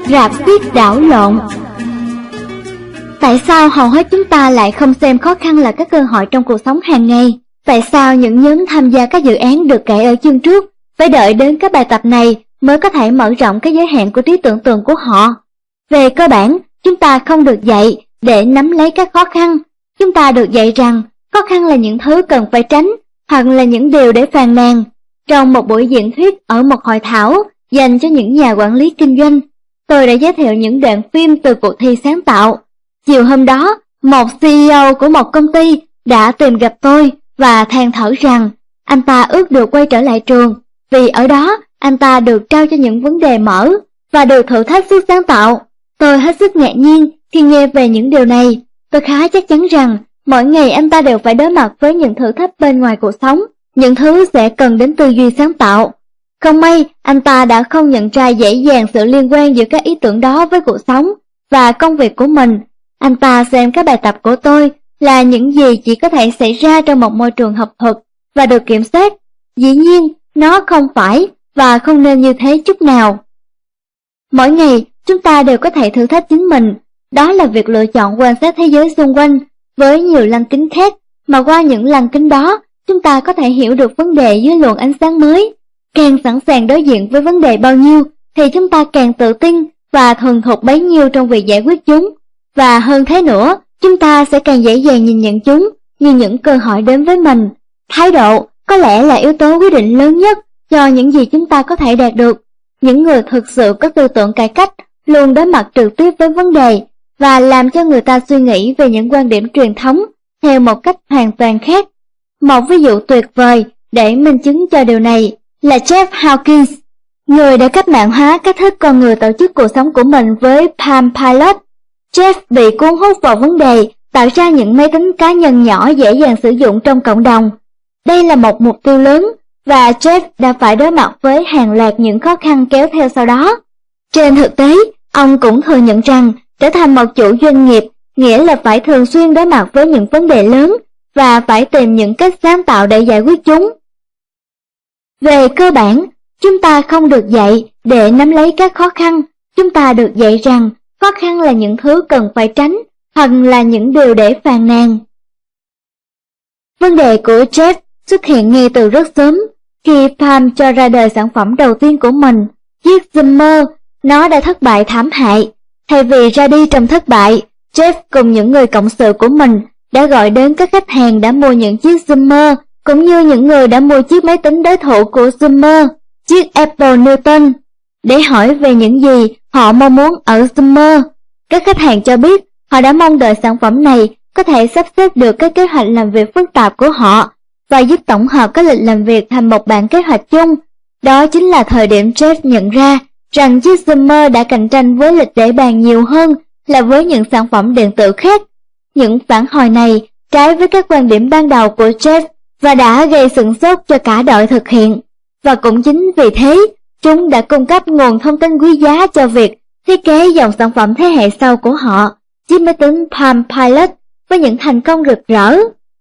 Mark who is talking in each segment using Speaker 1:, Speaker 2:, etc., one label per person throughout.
Speaker 1: Rạp xiếc đảo lộn. Tại sao hầu hết chúng ta lại không xem khó khăn là các cơ hội trong cuộc sống hàng ngày? Tại sao những nhóm tham gia các dự án được kể ở chương trước phải đợi đến các bài tập này mới có thể mở rộng cái giới hạn của trí tưởng tượng của họ? Về cơ bản, chúng ta không được dạy để nắm lấy các khó khăn. Chúng ta được dạy rằng khó khăn là những thứ cần phải tránh, hoặc là những điều để phàn nàn. Trong một buổi diễn thuyết ở một hội thảo dành cho những nhà quản lý kinh doanh, tôi đã giới thiệu những đoạn phim từ cuộc thi sáng tạo. Chiều hôm đó, một CEO của một công ty đã tìm gặp tôi và than thở rằng anh ta ước được quay trở lại trường, vì ở đó anh ta được trao cho những vấn đề mở và được thử thách sức sáng tạo. Tôi hết sức ngạc nhiên khi nghe về những điều này. Tôi khá chắc chắn rằng mỗi ngày anh ta đều phải đối mặt với những thử thách bên ngoài cuộc sống, những thứ sẽ cần đến tư duy sáng tạo. Không may, anh ta đã không nhận ra dễ dàng sự liên quan giữa các ý tưởng đó với cuộc sống và công việc của mình. Anh ta xem các bài tập của tôi là những gì chỉ có thể xảy ra trong một môi trường học thuật và được kiểm soát. Dĩ nhiên, nó không phải và không nên như thế chút nào. Mỗi ngày, chúng ta đều có thể thử thách chính mình. Đó là việc lựa chọn quan sát thế giới xung quanh với nhiều lăng kính khác, mà qua những lăng kính đó, chúng ta có thể hiểu được vấn đề dưới luồng ánh sáng mới. Càng sẵn sàng đối diện với vấn đề bao nhiêu, thì chúng ta càng tự tin và thuần thục bấy nhiêu trong việc giải quyết chúng. Và hơn thế nữa, chúng ta sẽ càng dễ dàng nhìn nhận chúng như những cơ hội đến với mình. Thái độ có lẽ là yếu tố quyết định lớn nhất cho những gì chúng ta có thể đạt được. Những người thực sự có tư tưởng cải cách luôn đối mặt trực tiếp với vấn đề và làm cho người ta suy nghĩ về những quan điểm truyền thống theo một cách hoàn toàn khác. Một ví dụ tuyệt vời để minh chứng cho điều này là Jeff Hawkins, người đã cách mạng hóa cách thức con người tổ chức cuộc sống của mình với Palm Pilot. Jeff bị cuốn hút vào vấn đề tạo ra những máy tính cá nhân nhỏ dễ dàng sử dụng trong cộng đồng. Đây là một mục tiêu lớn và Jeff đã phải đối mặt với hàng loạt những khó khăn kéo theo sau đó. Trên thực tế, ông cũng thừa nhận rằng trở thành một chủ doanh nghiệp nghĩa là phải thường xuyên đối mặt với những vấn đề lớn và phải tìm những cách sáng tạo để giải quyết chúng. Về cơ bản, chúng ta không được dạy để nắm lấy các khó khăn. Chúng ta được dạy rằng khó khăn là những thứ cần phải tránh, hoặc là những điều để phàn nàn. Vấn đề của Jeff xuất hiện ngay từ rất sớm. Khi Palm cho ra đời sản phẩm đầu tiên của mình, chiếc Zoomer, nó đã thất bại thảm hại. Thay vì ra đi trong thất bại, Jeff cùng những người cộng sự của mình đã gọi đến các khách hàng đã mua những chiếc Zoomer, cũng như những người đã mua chiếc máy tính đối thủ của Zoomer, chiếc Apple Newton, để hỏi về những gì họ mong muốn ở Zoomer. Các khách hàng cho biết họ đã mong đợi sản phẩm này có thể sắp xếp được các kế hoạch làm việc phức tạp của họ và giúp tổng hợp các lịch làm việc thành một bản kế hoạch chung. Đó chính là thời điểm Jeff nhận ra rằng chiếc Zoomer đã cạnh tranh với lịch để bàn nhiều hơn là với những sản phẩm điện tử khác. Những phản hồi này trái với các quan điểm ban đầu của Jeff và đã gây sửng sốt cho cả đội thực hiện. Và cũng chính vì thế, chúng đã cung cấp nguồn thông tin quý giá cho việc thiết kế dòng sản phẩm thế hệ sau của họ, chiếc máy tính Palm Pilot, với những thành công rực rỡ.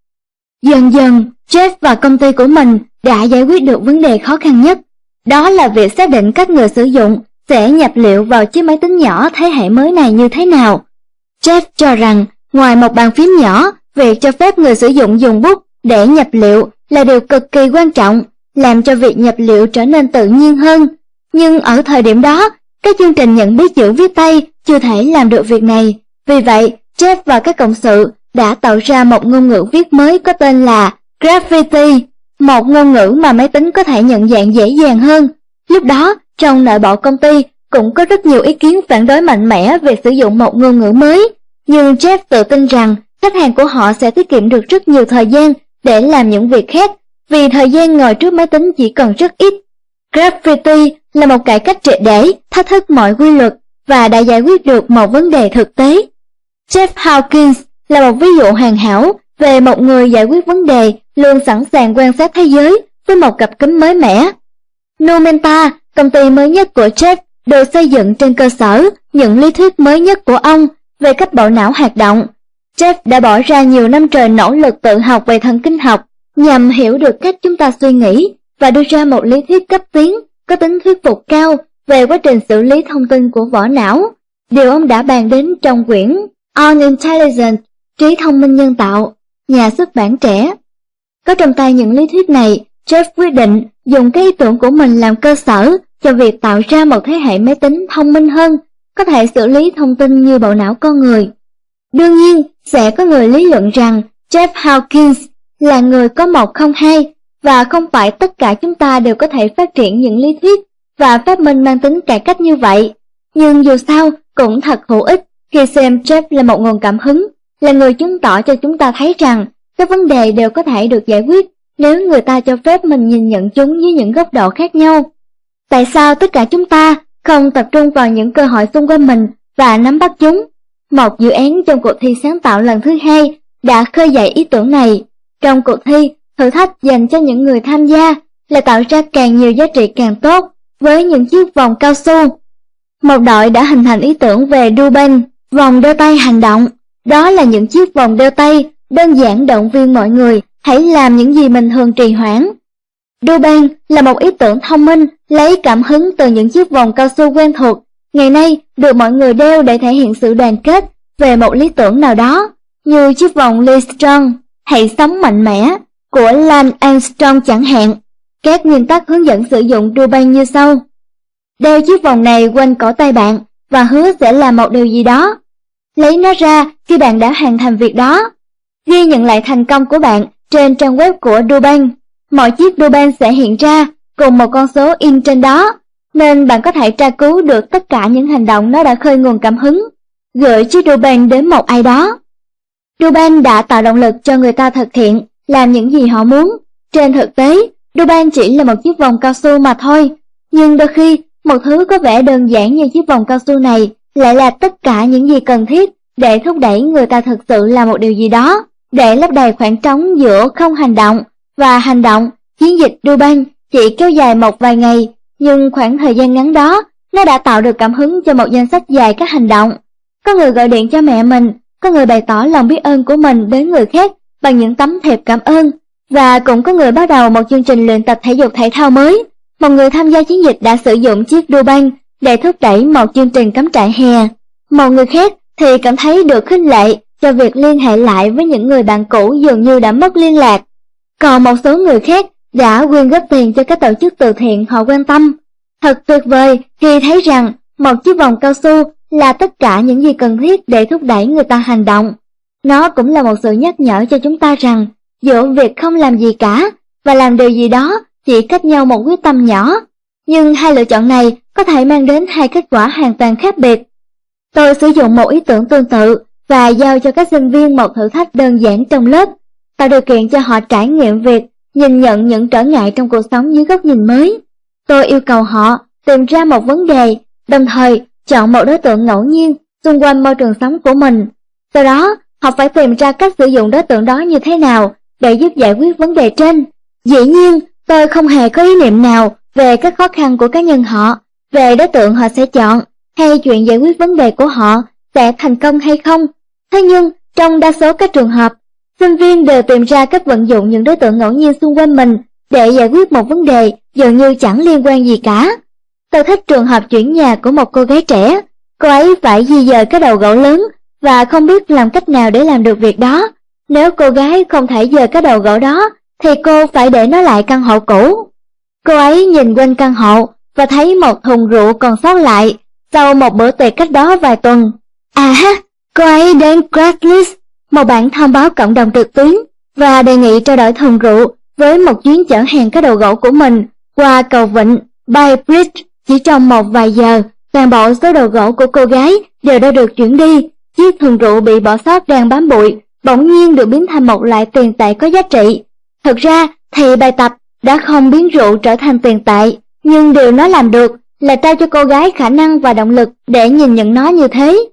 Speaker 1: Dần dần, Jeff và công ty của mình đã giải quyết được vấn đề khó khăn nhất. Đó là việc xác định cách người sử dụng sẽ nhập liệu vào chiếc máy tính nhỏ thế hệ mới này như thế nào. Jeff cho rằng, ngoài một bàn phím nhỏ, việc cho phép người sử dụng dùng bút để nhập liệu là điều cực kỳ quan trọng, làm cho việc nhập liệu trở nên tự nhiên hơn. Nhưng ở thời điểm đó, các chương trình nhận biết chữ viết tay chưa thể làm được việc này. Vì vậy, Jeff và các cộng sự đã tạo ra một ngôn ngữ viết mới có tên là Graffiti, một ngôn ngữ mà máy tính có thể nhận dạng dễ dàng hơn. Lúc đó, trong nội bộ công ty cũng có rất nhiều ý kiến phản đối mạnh mẽ về sử dụng một ngôn ngữ mới. Nhưng Jeff tự tin rằng khách hàng của họ sẽ tiết kiệm được rất nhiều thời gian để làm những việc khác, vì thời gian ngồi trước máy tính chỉ còn rất ít. Graffiti là một cải cách triệt để, thách thức mọi quy luật và đã giải quyết được một vấn đề thực tế. Jeff Hawkins là một ví dụ hoàn hảo về một người giải quyết vấn đề luôn sẵn sàng quan sát thế giới với một cặp kính mới mẻ. Numenta, công ty mới nhất của Jeff, được xây dựng trên cơ sở những lý thuyết mới nhất của ông về cách bộ não hoạt động. Jeff đã bỏ ra nhiều năm trời nỗ lực tự học về thần kinh học nhằm hiểu được cách chúng ta suy nghĩ và đưa ra một lý thuyết cấp tiến có tính thuyết phục cao về quá trình xử lý thông tin của vỏ não, điều ông đã bàn đến trong quyển On Intelligence, trí thông minh nhân tạo, nhà xuất bản Trẻ. Có trong tay những lý thuyết này, Jeff quyết định dùng cái ý tưởng của mình làm cơ sở cho việc tạo ra một thế hệ máy tính thông minh hơn, có thể xử lý thông tin như bộ não con người. Đương nhiên, sẽ có người lý luận rằng Jeff Hawkins là người có 102 và không phải tất cả chúng ta đều có thể phát triển những lý thuyết và phát minh mang tính cải cách như vậy. Nhưng dù sao cũng thật hữu ích khi xem Jeff là một nguồn cảm hứng, là người chứng tỏ cho chúng ta thấy rằng các vấn đề đều có thể được giải quyết nếu người ta cho phép mình nhìn nhận chúng dưới những góc độ khác nhau. Tại sao tất cả chúng ta không tập trung vào những cơ hội xung quanh mình và nắm bắt chúng? Một dự án trong cuộc thi sáng tạo lần thứ 2 đã khơi dậy ý tưởng này. Trong cuộc thi, thử thách dành cho những người tham gia là tạo ra càng nhiều giá trị càng tốt với những chiếc vòng cao su. Một đội đã hình thành ý tưởng về Duban, vòng đeo tay hành động. Đó là những chiếc vòng đeo tay đơn giản động viên mọi người hãy làm những gì mình thường trì hoãn. Duban là một ý tưởng thông minh lấy cảm hứng từ những chiếc vòng cao su quen thuộc, ngày nay được mọi người đeo để thể hiện sự đoàn kết về một lý tưởng nào đó, như chiếc vòng Livestrong, hãy sống mạnh mẽ của Lance Armstrong chẳng hạn. Các nguyên tắc hướng dẫn sử dụng Duban như sau: đeo chiếc vòng này quanh cổ tay bạn và hứa sẽ làm một điều gì đó. Lấy nó ra khi bạn đã hoàn thành việc đó. Ghi nhận lại thành công của bạn trên trang web của Duban. Mọi chiếc Duban sẽ hiện ra cùng một con số in trên đó, nên bạn có thể tra cứu được tất cả những hành động nó đã khơi nguồn cảm hứng. Gửi chiếc Duban đến một ai đó. Duban đã tạo động lực cho người ta thực hiện, làm những gì họ muốn. Trên thực tế, Duban chỉ là một chiếc vòng cao su mà thôi. Nhưng đôi khi, một thứ có vẻ đơn giản như chiếc vòng cao su này lại là tất cả những gì cần thiết để thúc đẩy người ta thực sự làm một điều gì đó, để lấp đầy khoảng trống giữa không hành động và hành động. Chiến dịch Duban chỉ kéo dài một vài ngày, nhưng khoảng thời gian ngắn đó, nó đã tạo được cảm hứng cho một danh sách dài các hành động. Có người gọi điện cho mẹ mình, có người bày tỏ lòng biết ơn của mình đến người khác bằng những tấm thiệp cảm ơn, và cũng có người bắt đầu một chương trình luyện tập thể dục thể thao mới. Một người tham gia chiến dịch đã sử dụng chiếc Duban để thúc đẩy một chương trình cắm trại hè. Một người khác thì cảm thấy được khích lệ cho việc liên hệ lại với những người bạn cũ dường như đã mất liên lạc. Còn một số người khác đã quyên góp tiền cho các tổ chức từ thiện họ quan tâm. Thật tuyệt vời khi thấy rằng một chiếc vòng cao su là tất cả những gì cần thiết để thúc đẩy người ta hành động. Nó cũng là một sự nhắc nhở cho chúng ta rằng giữa việc không làm gì cả và làm điều gì đó chỉ cách nhau một quyết tâm nhỏ. Nhưng hai lựa chọn này có thể mang đến hai kết quả hoàn toàn khác biệt. Tôi sử dụng một ý tưởng tương tự và giao cho các sinh viên một thử thách đơn giản trong lớp, tạo điều kiện cho họ trải nghiệm việc nhìn nhận những trở ngại trong cuộc sống dưới góc nhìn mới. Tôi yêu cầu họ tìm ra một vấn đề, đồng thời chọn một đối tượng ngẫu nhiên xung quanh môi trường sống của mình. Sau đó, họ phải tìm ra cách sử dụng đối tượng đó như thế nào để giúp giải quyết vấn đề trên. Dĩ nhiên, tôi không hề có ý niệm nào về các khó khăn của cá nhân họ, về đối tượng họ sẽ chọn, hay chuyện giải quyết vấn đề của họ sẽ thành công hay không. Thế nhưng, trong đa số các trường hợp, sinh viên đều tìm ra cách vận dụng những đối tượng ngẫu nhiên xung quanh mình để giải quyết một vấn đề dường như chẳng liên quan gì cả. Tôi thích trường hợp chuyển nhà của một cô gái trẻ. Cô ấy phải di dời cái đầu gỗ lớn và không biết làm cách nào để làm được việc đó. Nếu cô gái không thể dời cái đầu gỗ đó, thì cô phải để nó lại căn hộ cũ. Cô ấy nhìn quanh căn hộ và thấy một thùng rượu còn sót lại sau một bữa tiệc cách đó vài tuần. À ha, cô ấy đến Craigslist, một bản thông báo cộng đồng trực tuyến, và đề nghị trao đổi thùng rượu với một chuyến chở hàng cái đầu gỗ của mình qua cầu vịnh Bay Bridge. Chỉ trong một vài giờ, toàn bộ số đồ gỗ của cô gái đều đã được chuyển đi. Chiếc thùng rượu bị bỏ sót đang bám bụi bỗng nhiên được biến thành một loại tiền tệ có giá trị. Thực ra thì bài tập đã không biến rượu trở thành tiền tệ, nhưng điều nó làm được là trao cho cô gái khả năng và động lực để nhìn nhận nó như thế.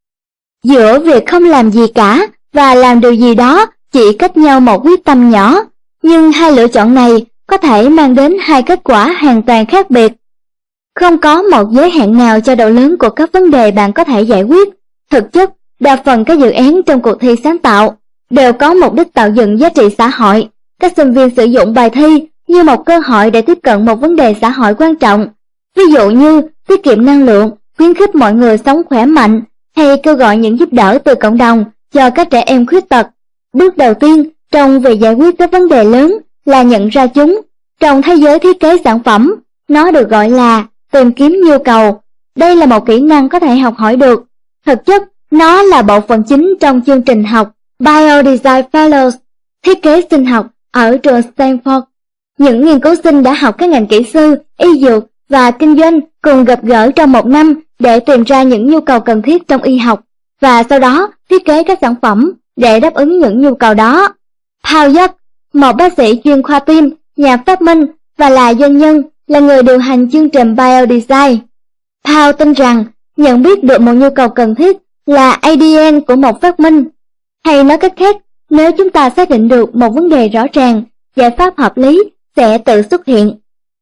Speaker 1: Giữa việc không làm gì cả và làm điều gì đó chỉ cách nhau một quyết tâm nhỏ, nhưng hai lựa chọn này có thể mang đến hai kết quả hoàn toàn khác biệt. Không có một giới hạn nào cho độ lớn của các vấn đề bạn có thể giải quyết. Thực chất, đa phần các dự án trong cuộc thi sáng tạo đều có mục đích tạo dựng giá trị xã hội. Các sinh viên sử dụng bài thi như một cơ hội để tiếp cận một vấn đề xã hội quan trọng. Ví dụ như tiết kiệm năng lượng, khuyến khích mọi người sống khỏe mạnh, hay kêu gọi những giúp đỡ từ cộng đồng cho các trẻ em khuyết tật. Bước đầu tiên trong việc giải quyết các vấn đề lớn là nhận ra chúng. Trong thế giới thiết kế sản phẩm, nó được gọi là tìm kiếm nhu cầu. Đây là một kỹ năng có thể học hỏi được. Thực chất, nó là bộ phận chính trong chương trình học Biodesign Fellows, thiết kế sinh học ở trường Stanford. Những nghiên cứu sinh đã học các ngành kỹ sư, y dược và kinh doanh cùng gặp gỡ trong một năm để tìm ra những nhu cầu cần thiết trong y học, và sau đó thiết kế các sản phẩm để đáp ứng những nhu cầu đó. Paul Young, một bác sĩ chuyên khoa tim, nhà phát minh và là doanh nhân, là người điều hành chương trình Biodesign. Paul tin rằng nhận biết được một nhu cầu cần thiết là ADN của một phát minh. Hay nói cách khác, nếu chúng ta xác định được một vấn đề rõ ràng, giải pháp hợp lý sẽ tự xuất hiện.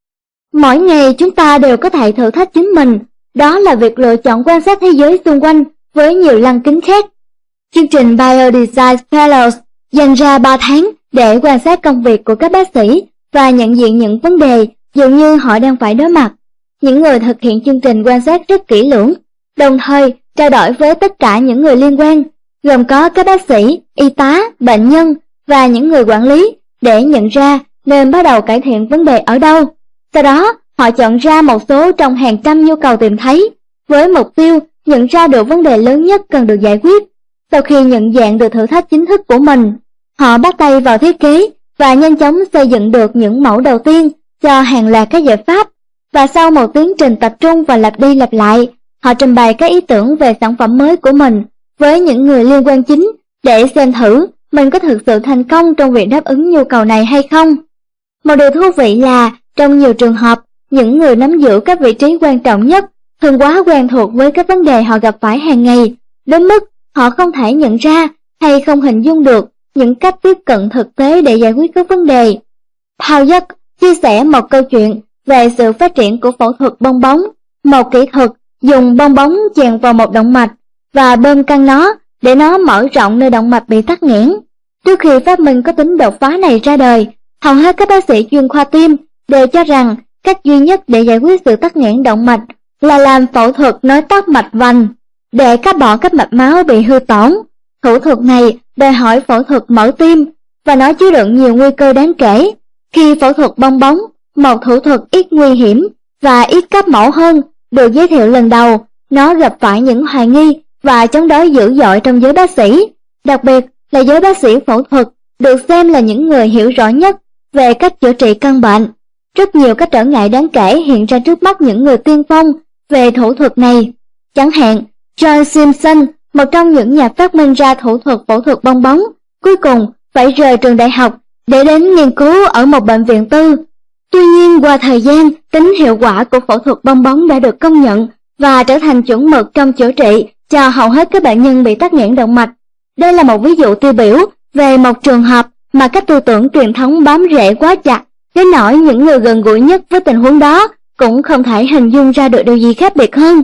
Speaker 1: Mỗi ngày chúng ta đều có thể thử thách chính mình, đó là việc lựa chọn quan sát thế giới xung quanh với nhiều lăng kính khác. Chương trình Biodesign Fellows dành ra 3 tháng để quan sát công việc của các bác sĩ và nhận diện những vấn đề dường như họ đang phải đối mặt. Những người thực hiện chương trình quan sát rất kỹ lưỡng, đồng thời trao đổi với tất cả những người liên quan, gồm có các bác sĩ, y tá, bệnh nhân và những người quản lý, để nhận ra nên bắt đầu cải thiện vấn đề ở đâu. Sau đó, họ chọn ra một số trong hàng trăm nhu cầu tìm thấy, với mục tiêu nhận ra được vấn đề lớn nhất cần được giải quyết. Sau khi nhận dạng được thử thách chính thức của mình, họ bắt tay vào thiết kế và nhanh chóng xây dựng được những mẫu đầu tiên cho hàng loạt các giải pháp. Và sau một tiến trình tập trung và lặp đi lặp lại, họ trình bày các ý tưởng về sản phẩm mới của mình với những người liên quan chính để xem thử mình có thực sự thành công trong việc đáp ứng nhu cầu này hay không. Một điều thú vị là trong nhiều trường hợp, những người nắm giữ các vị trí quan trọng nhất thường quá quen thuộc với các vấn đề họ gặp phải hàng ngày, đến mức họ không thể nhận ra hay không hình dung được những cách tiếp cận thực tế để giải quyết các vấn đề. Paul Young chia sẻ một câu chuyện về sự phát triển của phẫu thuật bong bóng, một kỹ thuật dùng bong bóng chèn vào một động mạch và bơm căng nó để nó mở rộng nơi động mạch bị tắc nghẽn. Trước khi phát minh có tính đột phá này ra đời, hầu hết các bác sĩ chuyên khoa tim đều cho rằng cách duy nhất để giải quyết sự tắc nghẽn động mạch là làm phẫu thuật nối tắc mạch vành để cắt bỏ các mạch máu bị hư tổn. Thủ thuật này đòi hỏi phẫu thuật mở tim và nó chứa đựng nhiều nguy cơ đáng kể. Khi phẫu thuật bong bóng, một thủ thuật ít nguy hiểm và ít cấp mẫu hơn, được giới thiệu lần đầu, nó gặp phải những hoài nghi và chống đối dữ dội trong giới bác sĩ, đặc biệt là giới bác sĩ phẫu thuật được xem là những người hiểu rõ nhất về cách chữa trị căn bệnh. Rất nhiều các trở ngại đáng kể hiện ra trước mắt những người tiên phong về thủ thuật này. Chẳng hạn, John Simpson, một trong những nhà phát minh ra thủ thuật phẫu thuật bong bóng, cuối cùng phải rời trường đại học để đến nghiên cứu ở một bệnh viện tư. Tuy nhiên, qua thời gian, tính hiệu quả của phẫu thuật bong bóng đã được công nhận và trở thành chuẩn mực trong chữa trị cho hầu hết các bệnh nhân bị tắc nghẽn động mạch. Đây là một ví dụ tiêu biểu về một trường hợp mà các tư tưởng truyền thống bám rễ quá chặt, đến nỗi những người gần gũi nhất với tình huống đó cũng không thể hình dung ra được điều gì khác biệt hơn.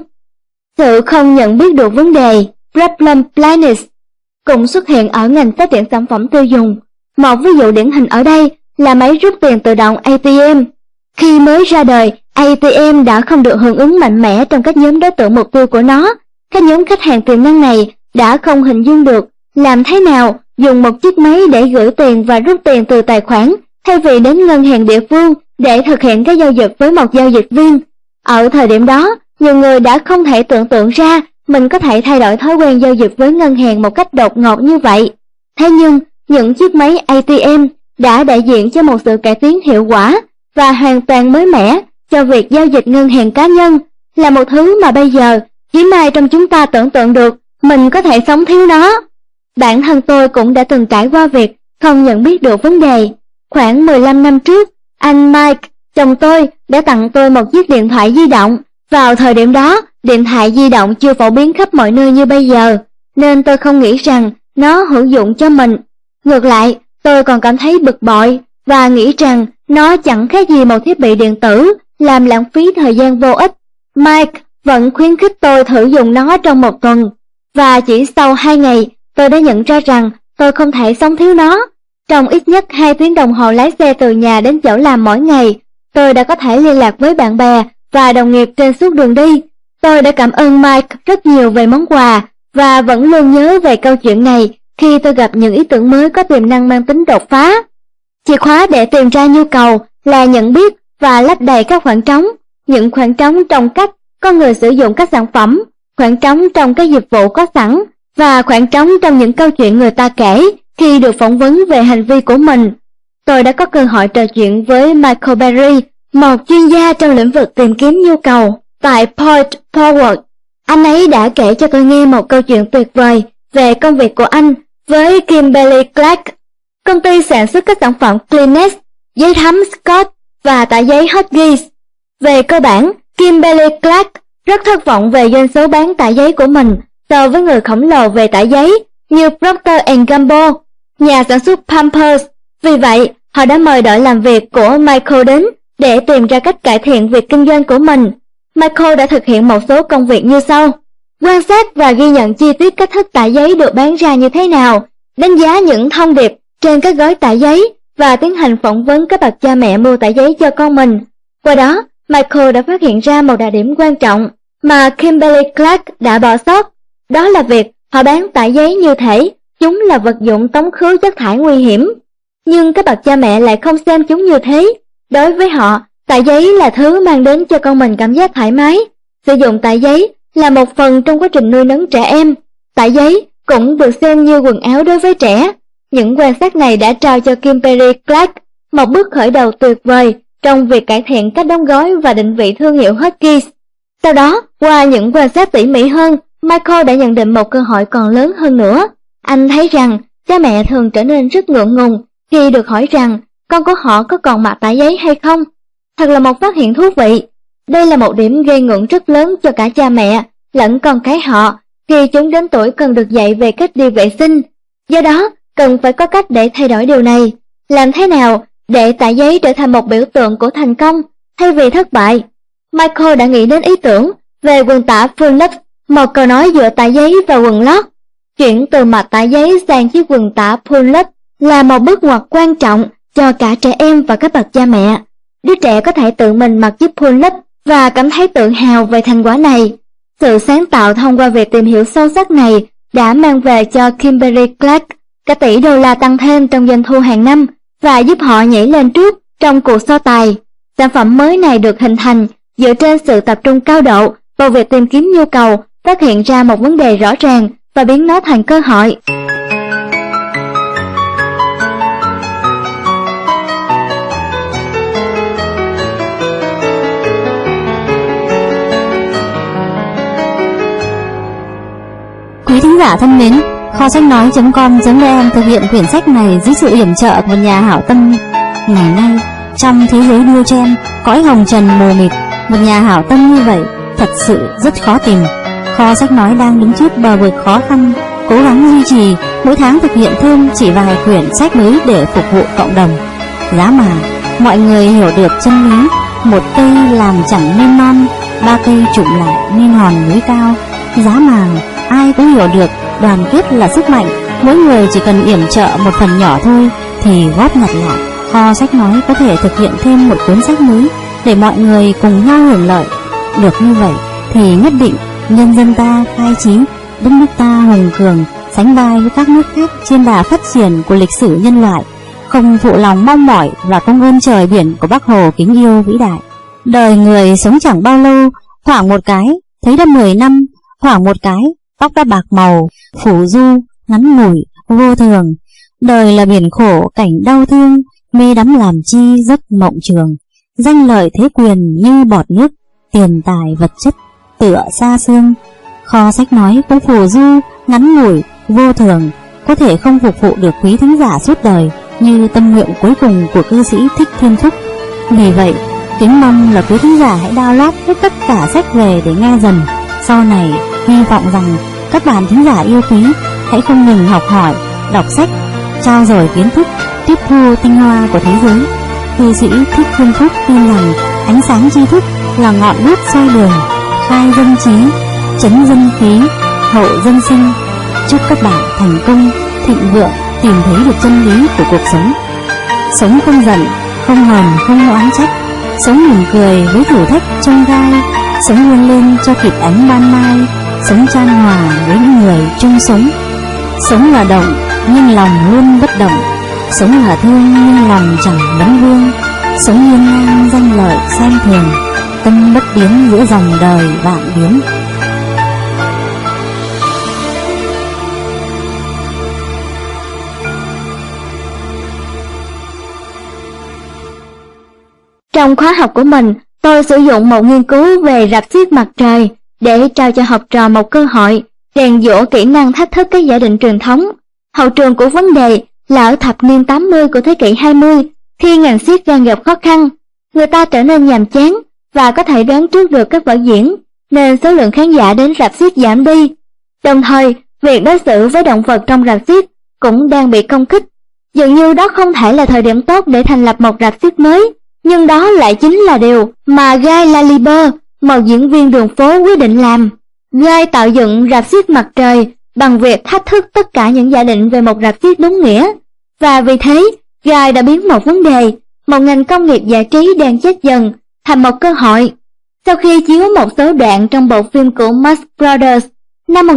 Speaker 1: Sự không nhận biết được vấn đề, problem blindness, cũng xuất hiện ở ngành phát triển sản phẩm tiêu dùng. Một ví dụ điển hình ở đây là máy rút tiền tự động ATM. Khi mới ra đời, ATM đã không được hưởng ứng mạnh mẽ trong các nhóm đối tượng mục tiêu của nó. Các nhóm khách hàng tiềm năng này đã không hình dung được làm thế nào dùng một chiếc máy để gửi tiền và rút tiền từ tài khoản, thay vì đến ngân hàng địa phương để thực hiện các giao dịch với một giao dịch viên. Ở thời điểm đó, nhiều người đã không thể tưởng tượng ra mình có thể thay đổi thói quen giao dịch với ngân hàng một cách đột ngột như vậy. Thế nhưng, những chiếc máy ATM đã đại diện cho một sự cải tiến hiệu quả và hoàn toàn mới mẻ cho việc giao dịch ngân hàng cá nhân, là một thứ mà bây giờ hiếm ai trong chúng ta tưởng tượng được mình có thể sống thiếu nó. Bản thân tôi cũng đã từng trải qua việc không nhận biết được vấn đề. Khoảng 15 năm trước, anh Mike, chồng tôi, đã tặng tôi một chiếc điện thoại di động. Vào thời điểm đó, điện thoại di động chưa phổ biến khắp mọi nơi như bây giờ, nên tôi không nghĩ rằng nó hữu dụng cho mình. Ngược lại, tôi còn cảm thấy bực bội và nghĩ rằng nó chẳng khác gì một thiết bị điện tử, làm lãng phí thời gian vô ích. Mike vẫn khuyến khích tôi thử dùng nó trong một tuần, và chỉ sau 2 ngày, tôi đã nhận ra rằng tôi không thể sống thiếu nó. Trong ít nhất 2 tiếng đồng hồ lái xe từ nhà đến chỗ làm mỗi ngày, tôi đã có thể liên lạc với bạn bè và đồng nghiệp trên suốt đường đi. Tôi đã cảm ơn Mike rất nhiều về món quà và vẫn luôn nhớ về câu chuyện này khi tôi gặp những ý tưởng mới có tiềm năng mang tính đột phá. Chìa khóa để tìm ra nhu cầu là nhận biết và lấp đầy các khoảng trống, những khoảng trống trong cách con người sử dụng các sản phẩm, khoảng trống trong các dịch vụ có sẵn và khoảng trống trong những câu chuyện người ta kể khi được phỏng vấn về hành vi của mình. Tôi đã có cơ hội trò chuyện với Michael Berry, một chuyên gia trong lĩnh vực tìm kiếm nhu cầu tại Point Forward. Anh ấy đã kể cho tôi nghe một câu chuyện tuyệt vời về công việc của anh với Kimberly Clark, công ty sản xuất các sản phẩm Kleenex, giấy thấm Scott và tã giấy Huggies. Về cơ bản, Kimberly Clark rất thất vọng về doanh số bán tã giấy của mình so với người khổng lồ về tã giấy như Procter & Gamble, nhà sản xuất Pampers. Vì vậy, họ đã mời đội làm việc của Michael đến để tìm ra cách cải thiện việc kinh doanh của mình. Michael đã thực hiện một số công việc như sau: quan sát và ghi nhận chi tiết cách thức tã giấy được bán ra như thế nào, đánh giá những thông điệp trên các gói tã giấy và tiến hành phỏng vấn các bậc cha mẹ mua tã giấy cho con mình. Qua đó, Michael đã phát hiện ra một đặc điểm quan trọng mà Kimberly Clark đã bỏ sót, đó là việc họ bán tã giấy như thể chúng là vật dụng tống khứ chất thải nguy hiểm. Nhưng các bậc cha mẹ lại không xem chúng như thế. Đối với họ, tã giấy là thứ mang đến cho con mình cảm giác thoải mái. Sử dụng tã giấy là một phần trong quá trình nuôi nấng trẻ em. Tã giấy cũng được xem như quần áo đối với trẻ. Những quan sát này đã trao cho Kimberly Clark một bước khởi đầu tuyệt vời trong việc cải thiện cách đóng gói và định vị thương hiệu Huggies. Sau đó, qua những quan sát tỉ mỉ hơn, Michael đã nhận định một cơ hội còn lớn hơn nữa. Anh thấy rằng cha mẹ thường trở nên rất ngượng ngùng khi được hỏi rằng con của họ có còn mặc tã giấy hay không. Thật là một phát hiện thú vị. Đây là một điểm gây ngượng rất lớn cho cả cha mẹ lẫn con cái họ khi chúng đến tuổi cần được dạy về cách đi vệ sinh. Do đó, cần phải có cách để thay đổi điều này. Làm thế nào để tã giấy trở thành một biểu tượng của thành công thay vì thất bại? Michael đã nghĩ đến ý tưởng về quần tã full love, một câu nói giữa tã giấy và quần lót. Chuyển từ mặc tã giấy sang chiếc quần tã full love là một bước ngoặt quan trọng cho cả trẻ em và các bậc cha mẹ. Đứa trẻ có thể tự mình mặc chiếc full love và cảm thấy tự hào về thành quả này. Sự sáng tạo thông qua việc tìm hiểu sâu sắc này đã mang về cho Kimberly Clark cả tỷ đô la tăng thêm trong doanh thu hàng năm và giúp họ nhảy lên trước trong cuộc so tài. Sản phẩm mới này được hình thành dựa trên sự tập trung cao độ vào việc tìm kiếm nhu cầu, phát hiện ra một vấn đề rõ ràng và biến nó thành cơ hội.
Speaker 2: Quý thính giả thân mến, kho sách nói.com.vn thực hiện quyển sách này dưới sự yểm trợ của nhà hảo tâm. Ngày nay, trong thế giới đua chen, cõi hồng trần mù mịt, một nhà hảo tâm như vậy thật sự rất khó tìm. Kho sách nói đang đứng trước bờ vực khó khăn, cố gắng duy trì, mỗi tháng thực hiện thêm chỉ vài quyển sách mới để phục vụ cộng đồng. Giá mà mọi người hiểu được chân lý, một cây làm chẳng nên non, ba cây trụm lại nên hòn núi cao. Giá mà ai cũng hiểu được đoàn kết là sức mạnh, mỗi người chỉ cần yểm trợ một phần nhỏ thôi thì góp nhặt lại, kho sách nói có thể thực hiện thêm một cuốn sách mới để mọi người cùng nhau hưởng lợi. Được như vậy thì nhất định nhân dân ta khai trí, đất nước ta hùng cường, sánh vai với các nước khác trên đà phát triển của lịch sử nhân loại, không phụ lòng mong mỏi và công ơn trời biển của Bác Hồ kính yêu vĩ đại. Đời người sống chẳng bao lâu, khoảng một cái thấy đã 10 năm, khoảng một cái tóc đã bạc màu, phủ du, ngắn ngủi, vô thường. Đời là biển khổ cảnh đau thương, mê đắm làm chi giấc mộng trường. Danh lợi thế quyền như bọt nước, tiền tài vật chất tựa xa xương. Kho sách nói cũng phù du, ngắn ngủi, vô thường, có thể không phục vụ được quý thính giả suốt đời như tâm nguyện cuối cùng của cư sĩ Thích Thiên Phúc. Vì vậy, kính mong là quý thính giả hãy download hết tất cả sách về để nghe dần. Sau này, hy vọng rằng các bạn thính giả yêu quý hãy không ngừng học hỏi, đọc sách, trao dồi kiến thức, tiếp thu tinh hoa của thế giới. Cư sĩ Thích Thiên Phúc tin rằng ánh sáng tri thức là ngọn đuốc soi đường, khai dân trí, chấn dân khí, hậu dân sinh. Chúc các bạn thành công, thịnh vượng, tìm thấy được chân lý của cuộc sống. Sống không giận, không hờn, không oán trách, sống mỉm cười với thử thách chông gai, sống vươn lên cho kịp ánh ban mai, sống chan hòa với những người chung sống. Sống là động nhưng lòng luôn bất động, sống là thương nhưng lòng chẳng vấn vương, sống hiên ngang danh lợi xem thường, tâm bất biến giữa dòng đời vạn biến.
Speaker 1: Trong khóa học của mình, tôi sử dụng một nghiên cứu về rạp xiếc mặt trời để trao cho học trò một cơ hội rèn giũa kỹ năng thách thức các giả định truyền thống. Hậu trường của vấn đề là ở thập niên 80 của thế kỷ 20, khi ngành xiếc đang gặp khó khăn, người ta trở nên nhàm chán và có thể đoán trước được các vở diễn, nên số lượng khán giả đến rạp xiếc giảm đi. Đồng thời, việc đối xử với động vật trong rạp xiếc cũng đang bị công kích. Dường như đó không thể là thời điểm tốt để thành lập một rạp xiếc mới, nhưng đó lại chính là điều mà Guy Laliber, một diễn viên đường phố, quyết định làm. Guy tạo dựng rạp xiếc mặt trời bằng việc thách thức tất cả những giả định về một rạp xiếc đúng nghĩa. Và vì thế, Guy đã biến một vấn đề, một ngành công nghiệp giải trí đang chết dần, thành một cơ hội. Sau khi chiếu một số đoạn trong bộ phim của Marx Brothers năm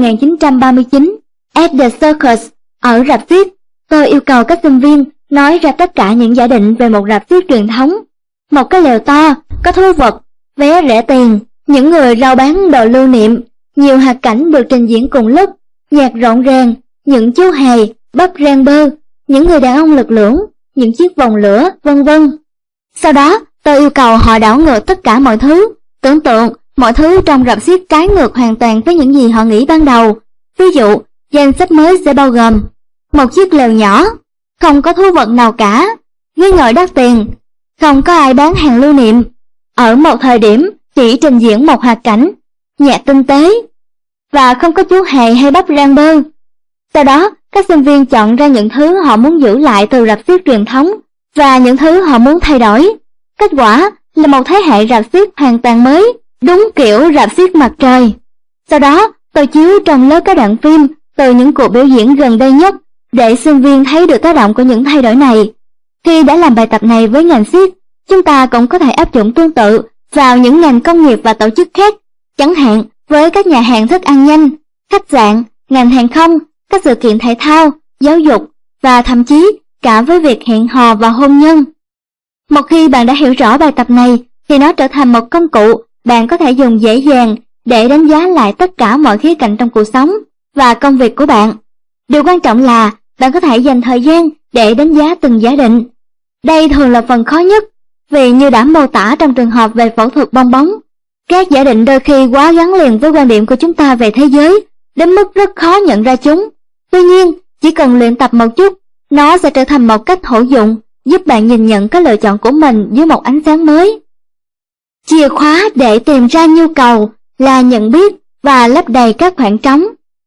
Speaker 1: 1939, At the Circus, ở rạp xiếc, tôi yêu cầu các sinh viên nói ra tất cả những giả định về một rạp xiếc truyền thống. Một cái lều to, có thú vật, vé rẻ tiền, những người rao bán đồ lưu niệm, nhiều hoạt cảnh được trình diễn cùng lúc, nhạc rộn ràng, những chú hề, bắp rang bơ, những người đàn ông lực lưỡng, những chiếc vòng lửa, vân vân. Sau đó, tôi yêu cầu họ đảo ngược tất cả mọi thứ, tưởng tượng mọi thứ trong rạp xiếc trái ngược hoàn toàn với những gì họ nghĩ ban đầu. Ví dụ, danh sách mới sẽ bao gồm một chiếc lều nhỏ, không có thú vật nào cả, ghế ngồi đắt tiền, không có ai bán hàng lưu niệm, ở một thời điểm chỉ trình diễn một hoạt cảnh, nhạc tinh tế, và không có chú hề hay bắp rang bơ. Sau đó, các sinh viên chọn ra những thứ họ muốn giữ lại từ rạp xiếc truyền thống và những thứ họ muốn thay đổi. Kết quả là một thế hệ rạp xiếc hoàn toàn mới, đúng kiểu rạp xiếc mặt trời. Sau đó, tôi chiếu trong lớp các đoạn phim từ những cuộc biểu diễn gần đây nhất để sinh viên thấy được tác động của những thay đổi này. Khi đã làm bài tập này với ngành xiếc, chúng ta cũng có thể áp dụng tương tự vào những ngành công nghiệp và tổ chức khác, chẳng hạn với các nhà hàng thức ăn nhanh, khách sạn, ngành hàng không, các sự kiện thể thao, giáo dục và thậm chí cả với việc hẹn hò và hôn nhân. Một khi bạn đã hiểu rõ bài tập này thì nó trở thành một công cụ bạn có thể dùng dễ dàng để đánh giá lại tất cả mọi khía cạnh trong cuộc sống và công việc của bạn. Điều quan trọng là bạn có thể dành thời gian để đánh giá từng giả định. Đây thường là phần khó nhất, vì như đã mô tả trong trường hợp về phẫu thuật bong bóng, các giả định đôi khi quá gắn liền với quan điểm của chúng ta về thế giới, đến mức rất khó nhận ra chúng. Tuy nhiên, chỉ cần luyện tập một chút, nó sẽ trở thành một cách hữu dụng, giúp bạn nhìn nhận các lựa chọn của mình dưới một ánh sáng mới. Chìa khóa để tìm ra nhu cầu là nhận biết và lấp đầy các khoảng trống.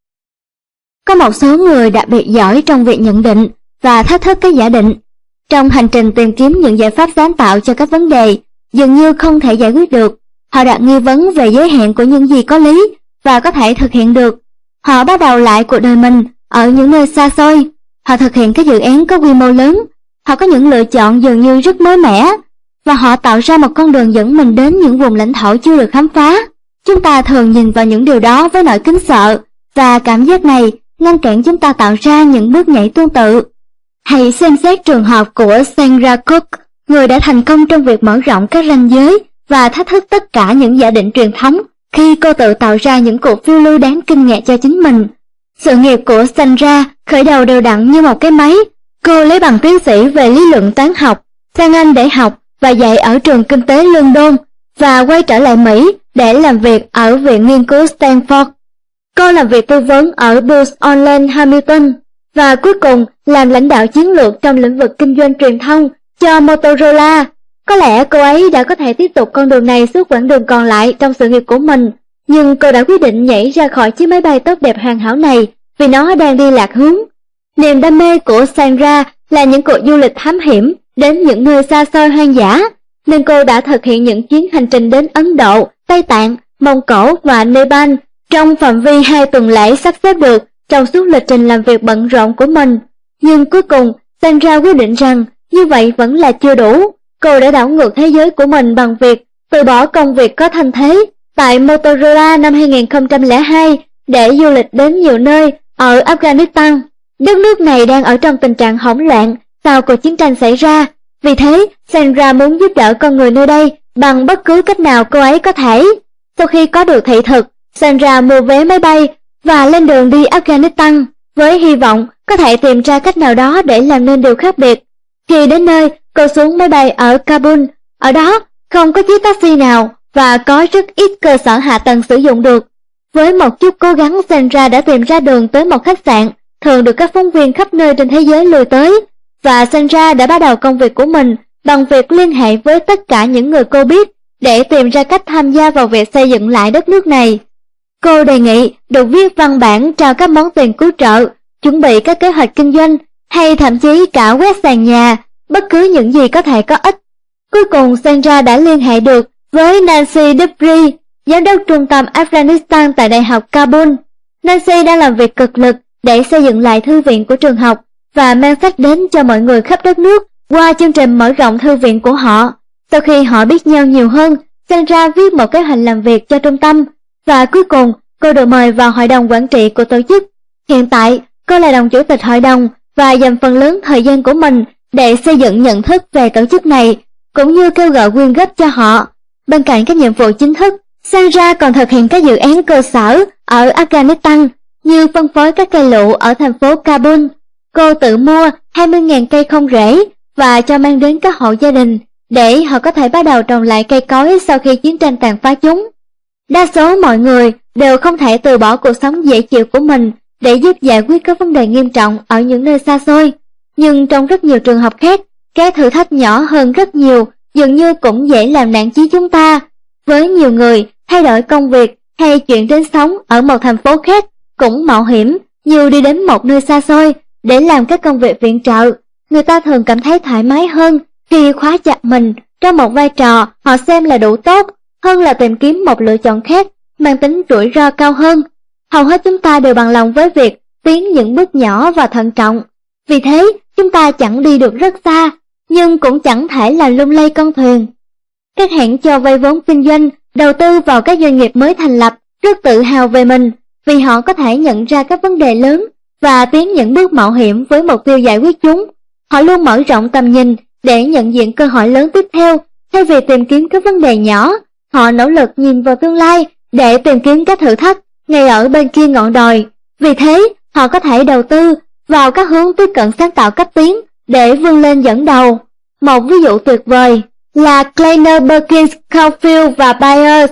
Speaker 1: Có một số người đặc biệt giỏi trong việc nhận định và thách thức các giả định. Trong hành trình tìm kiếm những giải pháp sáng tạo cho các vấn đề dường như không thể giải quyết được, họ đặt nghi vấn về giới hạn của những gì có lý và có thể thực hiện được. Họ bắt đầu lại cuộc đời mình ở những nơi xa xôi. Họ thực hiện các dự án có quy mô lớn. Họ có những lựa chọn dường như rất mới mẻ, và họ tạo ra một con đường dẫn mình đến những vùng lãnh thổ chưa được khám phá. Chúng ta thường nhìn vào những điều đó với nỗi kính sợ, và cảm giác này ngăn cản chúng ta tạo ra những bước nhảy tương tự. Hãy xem xét trường hợp của Sandra Cook, người đã thành công trong việc mở rộng các ranh giới và thách thức tất cả những giả định truyền thống khi cô tự tạo ra những cuộc phiêu lưu đáng kinh ngạc cho chính mình. Sự nghiệp của Sandra khởi đầu đều đặn như một cái máy. Cô lấy bằng tiến sĩ về lý luận toán học, sang Anh để học và dạy ở trường kinh tế London, và quay trở lại Mỹ để làm việc ở Viện Nghiên cứu Stanford. Cô làm việc tư vấn ở Booz Allen Hamilton, và cuối cùng làm lãnh đạo chiến lược trong lĩnh vực kinh doanh truyền thông cho Motorola. Có lẽ cô ấy đã có thể tiếp tục con đường này suốt quãng đường còn lại trong sự nghiệp của mình, nhưng cô đã quyết định nhảy ra khỏi chiếc máy bay tốt đẹp hoàn hảo này vì nó đang đi lạc hướng. Niềm đam mê của Sandra là những cuộc du lịch thám hiểm đến những nơi xa xôi hoang dã, nên cô đã thực hiện những chuyến hành trình đến Ấn Độ, Tây Tạng, Mông Cổ và Nepal trong phạm vi 2 tuần lễ sắp xếp được trong suốt lịch trình làm việc bận rộn của mình. Nhưng cuối cùng, Sandra quyết định rằng như vậy vẫn là chưa đủ. Cô đã đảo ngược thế giới của mình bằng việc từ bỏ công việc có thanh thế tại Motorola năm 2002 để du lịch đến nhiều nơi ở Afghanistan. Đất nước này đang ở trong tình trạng hỗn loạn sau cuộc chiến tranh xảy ra. Vì thế, Sandra muốn giúp đỡ con người nơi đây bằng bất cứ cách nào cô ấy có thể. Sau khi có được thị thực, Sandra mua vé máy bay và lên đường đi Afghanistan với hy vọng có thể tìm ra cách nào đó để làm nên điều khác biệt. Khi đến nơi, cô xuống máy bay ở Kabul. Ở đó, không có chiếc taxi nào và có rất ít cơ sở hạ tầng sử dụng được. Với một chút cố gắng, Sandra đã tìm ra đường tới một khách sạn thường được các phóng viên khắp nơi trên thế giới lui tới. Và Sandra đã bắt đầu công việc của mình bằng việc liên hệ với tất cả những người cô biết để tìm ra cách tham gia vào việc xây dựng lại đất nước này. Cô đề nghị được viết văn bản trao các món tiền cứu trợ, chuẩn bị các kế hoạch kinh doanh hay thậm chí cả quét sàn nhà, bất cứ những gì có thể có ích. Cuối cùng Sandra đã liên hệ được với Nancy Dupri, giám đốc trung tâm Afghanistan tại Đại học Kabul. Nancy đang làm việc cực lực để xây dựng lại thư viện của trường học và mang sách đến cho mọi người khắp đất nước qua chương trình mở rộng thư viện của họ. Sau khi họ biết nhau nhiều hơn, Sandra viết một kế hoạch làm việc cho trung tâm và cuối cùng cô được mời vào hội đồng quản trị của tổ chức. Hiện tại, cô là đồng chủ tịch hội đồng và dành phần lớn thời gian của mình để xây dựng nhận thức về tổ chức này, cũng như kêu gọi quyên góp cho họ. Bên cạnh các nhiệm vụ chính thức, Sandra còn thực hiện các dự án cơ sở ở Afghanistan như phân phối các cây lựu ở thành phố Kabul. Cô tự mua 20.000 cây không rễ và cho mang đến các hộ gia đình để họ có thể bắt đầu trồng lại cây cối sau khi chiến tranh tàn phá chúng. Đa số mọi người đều không thể từ bỏ cuộc sống dễ chịu của mình để giúp giải quyết các vấn đề nghiêm trọng ở những nơi xa xôi. Nhưng trong rất nhiều trường hợp khác, các thử thách nhỏ hơn rất nhiều dường như cũng dễ làm nản chí chúng ta. Với nhiều người, thay đổi công việc hay chuyển đến sống ở một thành phố khác cũng mạo hiểm như đi đến một nơi xa xôi để làm các công việc viện trợ. Người ta thường cảm thấy thoải mái hơn khi khóa chặt mình trong một vai trò họ xem là đủ tốt hơn là tìm kiếm một lựa chọn khác mang tính rủi ro cao hơn. Hầu hết chúng ta đều bằng lòng với việc tiến những bước nhỏ và thận trọng. Vì thế, chúng ta chẳng đi được rất xa, nhưng cũng chẳng thể làm lung lay con thuyền. Các hãng cho vay vốn kinh doanh, đầu tư vào các doanh nghiệp mới thành lập rất tự hào về mình vì họ có thể nhận ra các vấn đề lớn và tiến những bước mạo hiểm với mục tiêu giải quyết chúng. Họ luôn mở rộng tầm nhìn để nhận diện cơ hội lớn tiếp theo. Thay vì tìm kiếm các vấn đề nhỏ, họ nỗ lực nhìn vào tương lai để tìm kiếm các thử thách ngay ở bên kia ngọn đồi. Vì thế, họ có thể đầu tư vào các hướng tiếp cận sáng tạo cấp tiến để vươn lên dẫn đầu. Một ví dụ tuyệt vời là Kleiner Perkins Caufield và Bayer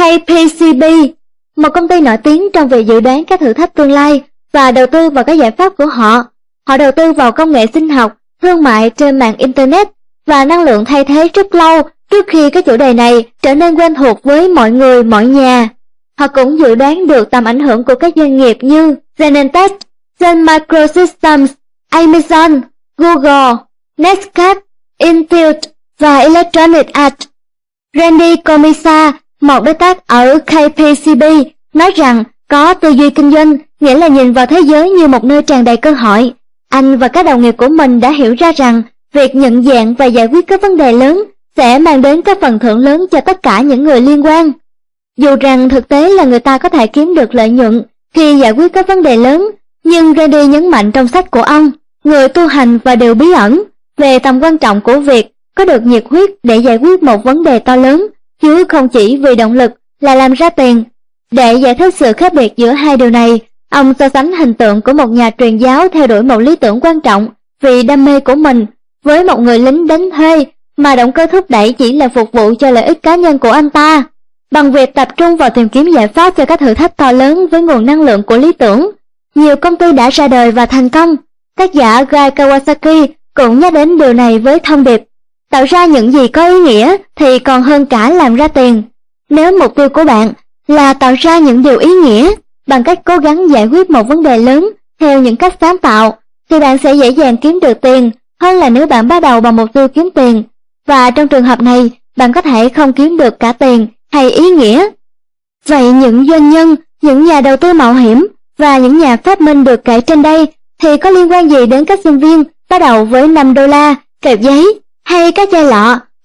Speaker 1: KPCB, một công ty nổi tiếng trong việc dự đoán các thử thách tương lai và đầu tư vào các giải pháp của họ. Họ đầu tư vào công nghệ sinh học, thương mại trên mạng Internet và năng lượng thay thế rất lâu trước khi cái chủ đề này trở nên quen thuộc với mọi người, mọi nhà. Họ cũng dự đoán được tầm ảnh hưởng của các doanh nghiệp như Genentech, Sun Microsystems, Amazon, Google, Netscape, Intuit và Electronic Arts. Randy Komisa, một đối tác ở KPCB, nói rằng có tư duy kinh doanh nghĩa là nhìn vào thế giới như một nơi tràn đầy cơ hội. Anh và các đồng nghiệp của mình đã hiểu ra rằng việc nhận dạng và giải quyết các vấn đề lớn sẽ mang đến các phần thưởng lớn cho tất cả những người liên quan. Dù rằng thực tế là người ta có thể kiếm được lợi nhuận khi giải quyết các vấn đề lớn, nhưng Randy nhấn mạnh trong sách của ông, người tu hành và điều bí ẩn, về tầm quan trọng của việc có được nhiệt huyết để giải quyết một vấn đề to lớn, chứ không chỉ vì động lực là làm ra tiền. Để giải thích sự khác biệt giữa hai điều này, ông so sánh hình tượng của một nhà truyền giáo theo đuổi một lý tưởng quan trọng vì đam mê của mình với một người lính đánh thuê mà động cơ thúc đẩy chỉ là phục vụ cho lợi ích cá nhân của anh ta. Bằng việc tập trung vào tìm kiếm giải pháp cho các thử thách to lớn với nguồn năng lượng của lý tưởng, nhiều công ty đã ra đời và thành công. Tác giả Guy Kawasaki cũng nhắc đến điều này với thông điệp: tạo ra những gì có ý nghĩa thì còn hơn cả làm ra tiền. Nếu mục tiêu của bạn là tạo ra những điều ý nghĩa bằng cách cố gắng giải quyết một vấn đề lớn theo những cách sáng tạo, thì bạn sẽ dễ dàng kiếm được tiền hơn là nếu bạn bắt đầu bằng mục tiêu kiếm tiền. Và trong trường hợp này, bạn có thể không kiếm được cả tiền hay ý nghĩa. Vậy những doanh nhân, những nhà đầu tư mạo hiểm và những nhà phát minh được kể trên đây thì có liên quan gì đến các sinh viên bắt đầu với $5, kẹp giấy hay các chai lọ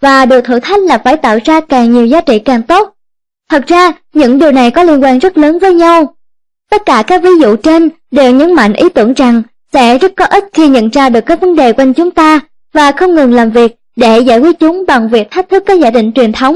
Speaker 1: và được thử thách là phải tạo ra càng nhiều giá trị càng tốt. Thật ra, những điều này có liên quan rất lớn với nhau. Tất cả các ví dụ trên đều nhấn mạnh ý tưởng rằng sẽ rất có ích khi nhận ra được các vấn đề quanh chúng ta và không ngừng làm việc để giải quyết chúng bằng việc thách thức các giả định truyền thống.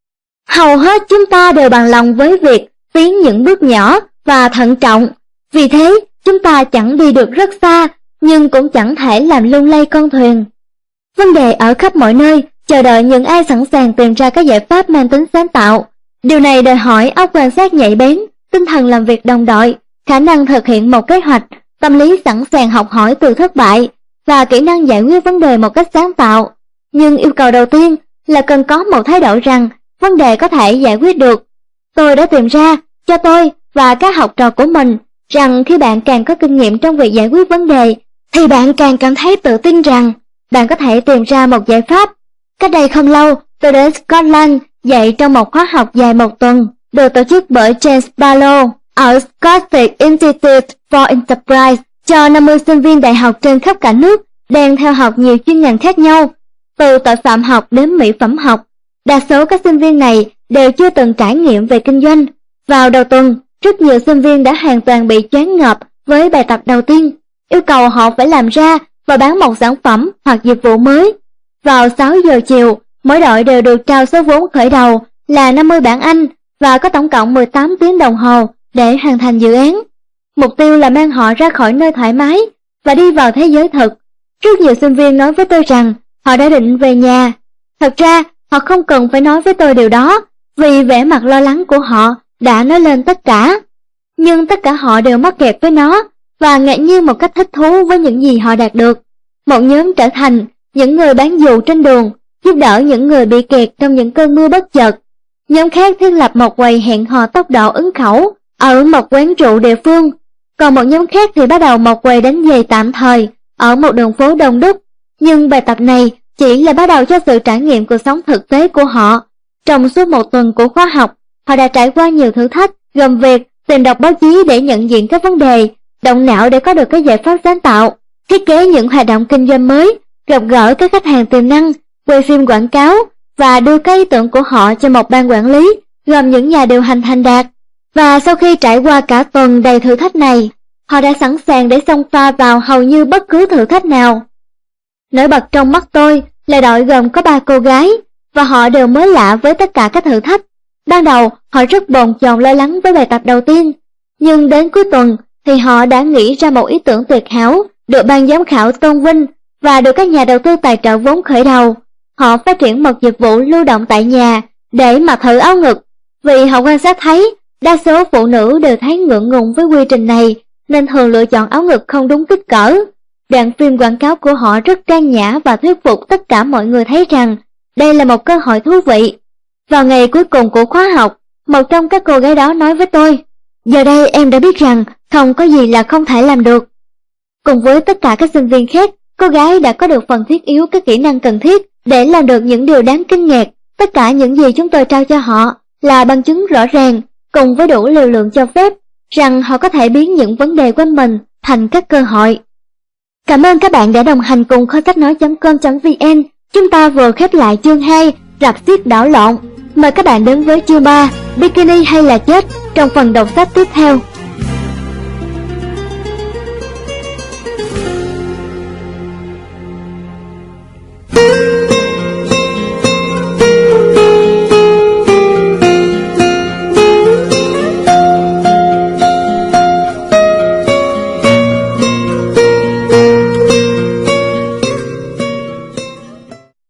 Speaker 1: Hầu hết chúng ta đều bằng lòng với việc tiến những bước nhỏ và thận trọng. Vì thế, chúng ta chẳng đi được rất xa, nhưng cũng chẳng thể làm lung lay con thuyền. Vấn đề ở khắp mọi nơi, chờ đợi những ai sẵn sàng tìm ra các giải pháp mang tính sáng tạo. Điều này đòi hỏi óc quan sát nhạy bén, tinh thần làm việc đồng đội, khả năng thực hiện một kế hoạch, tâm lý sẵn sàng học hỏi từ thất bại, và kỹ năng giải quyết vấn đề một cách sáng tạo. Nhưng yêu cầu đầu tiên là cần có một thái độ rằng vấn đề có thể giải quyết được. Tôi đã tìm ra, cho tôi và các học trò của mình, rằng khi bạn càng có kinh nghiệm trong việc giải quyết vấn đề, thì bạn càng cảm thấy tự tin rằng bạn có thể tìm ra một giải pháp. Cách đây không lâu, tôi đến Scotland dạy trong một khóa học dài 1 tuần, được tổ chức bởi James Barlow ở Scottish Institute for Enterprise cho 50 sinh viên đại học trên khắp cả nước đang theo học nhiều chuyên ngành khác nhau, từ tội phạm học đến mỹ phẩm học. Đa số các sinh viên này đều chưa từng trải nghiệm về kinh doanh. Vào đầu tuần, rất nhiều sinh viên đã hoàn toàn bị choáng ngợp với bài tập đầu tiên, yêu cầu họ phải làm ra và bán một sản phẩm hoặc dịch vụ mới. Vào 6 giờ chiều, mỗi đội đều được trao số vốn khởi đầu là 50 bảng Anh và có tổng cộng 18 tiếng đồng hồ để hoàn thành dự án. Mục tiêu là mang họ ra khỏi nơi thoải mái và đi vào thế giới thực. Rất nhiều sinh viên nói với tôi rằng họ đã định về nhà. Thật ra, họ không cần phải nói với tôi điều đó, vì vẻ mặt lo lắng của họ đã nói lên tất cả. Nhưng tất cả họ đều mắc kẹt với nó và ngạc nhiên một cách thích thú với những gì họ đạt được. Một nhóm trở thành những người bán dù trên đường, giúp đỡ những người bị kẹt trong những cơn mưa bất chợt. Nhóm khác thiết lập một quầy hẹn hò tốc độ ứng khẩu ở một quán rượu địa phương. Còn một nhóm khác thì bắt đầu một quầy đánh giày tạm thời ở một đường phố đông đúc. Nhưng bài tập này chỉ là bắt đầu cho sự trải nghiệm cuộc sống thực tế của họ. Trong suốt 1 tuần của khóa học, họ đã trải qua nhiều thử thách, gồm việc tìm đọc báo chí để nhận diện các vấn đề, động não để có được các giải pháp sáng tạo, thiết kế những hoạt động kinh doanh mới, gặp gỡ các khách hàng tiềm năng, quay phim quảng cáo và đưa các ý tưởng của họ cho một ban quản lý, gồm những nhà điều hành thành đạt. Và sau khi trải qua cả tuần đầy thử thách này, họ đã sẵn sàng để xông pha vào hầu như bất cứ thử thách nào. Nổi bật trong mắt tôi là đội gồm có 3 cô gái, và họ đều mới lạ với tất cả các thử thách. Ban đầu, họ rất bồn chồn lo lắng với bài tập đầu tiên, nhưng đến cuối tuần thì họ đã nghĩ ra một ý tưởng tuyệt hảo, được ban giám khảo tôn vinh và được các nhà đầu tư tài trợ vốn khởi đầu. Họ phát triển một dịch vụ lưu động tại nhà để mặc thử áo ngực, vì họ quan sát thấy đa số phụ nữ đều thấy ngượng ngùng với quy trình này, nên thường lựa chọn áo ngực không đúng kích cỡ. Đoạn phim quảng cáo của họ rất trang nhã và thuyết phục tất cả mọi người thấy rằng đây là một cơ hội thú vị. Vào ngày cuối cùng của khóa học, một trong các cô gái đó nói với tôi, giờ đây em đã biết rằng không có gì là không thể làm được. Cùng với tất cả các sinh viên khác, cô gái đã có được phần thiết yếu các kỹ năng cần thiết để làm được những điều đáng kinh ngạc. Tất cả những gì chúng tôi trao cho họ là bằng chứng rõ ràng, cùng với đủ liều lượng cho phép, rằng họ có thể biến những vấn đề quanh mình thành các cơ hội. Cảm ơn các bạn đã đồng hành cùng kho sách nói.com.vn. Chúng ta vừa khép lại chương 2, rạp xiếc đảo lộn. Mời các bạn đến với chương 3, Bikini hay là chết, trong phần đọc sách tiếp theo.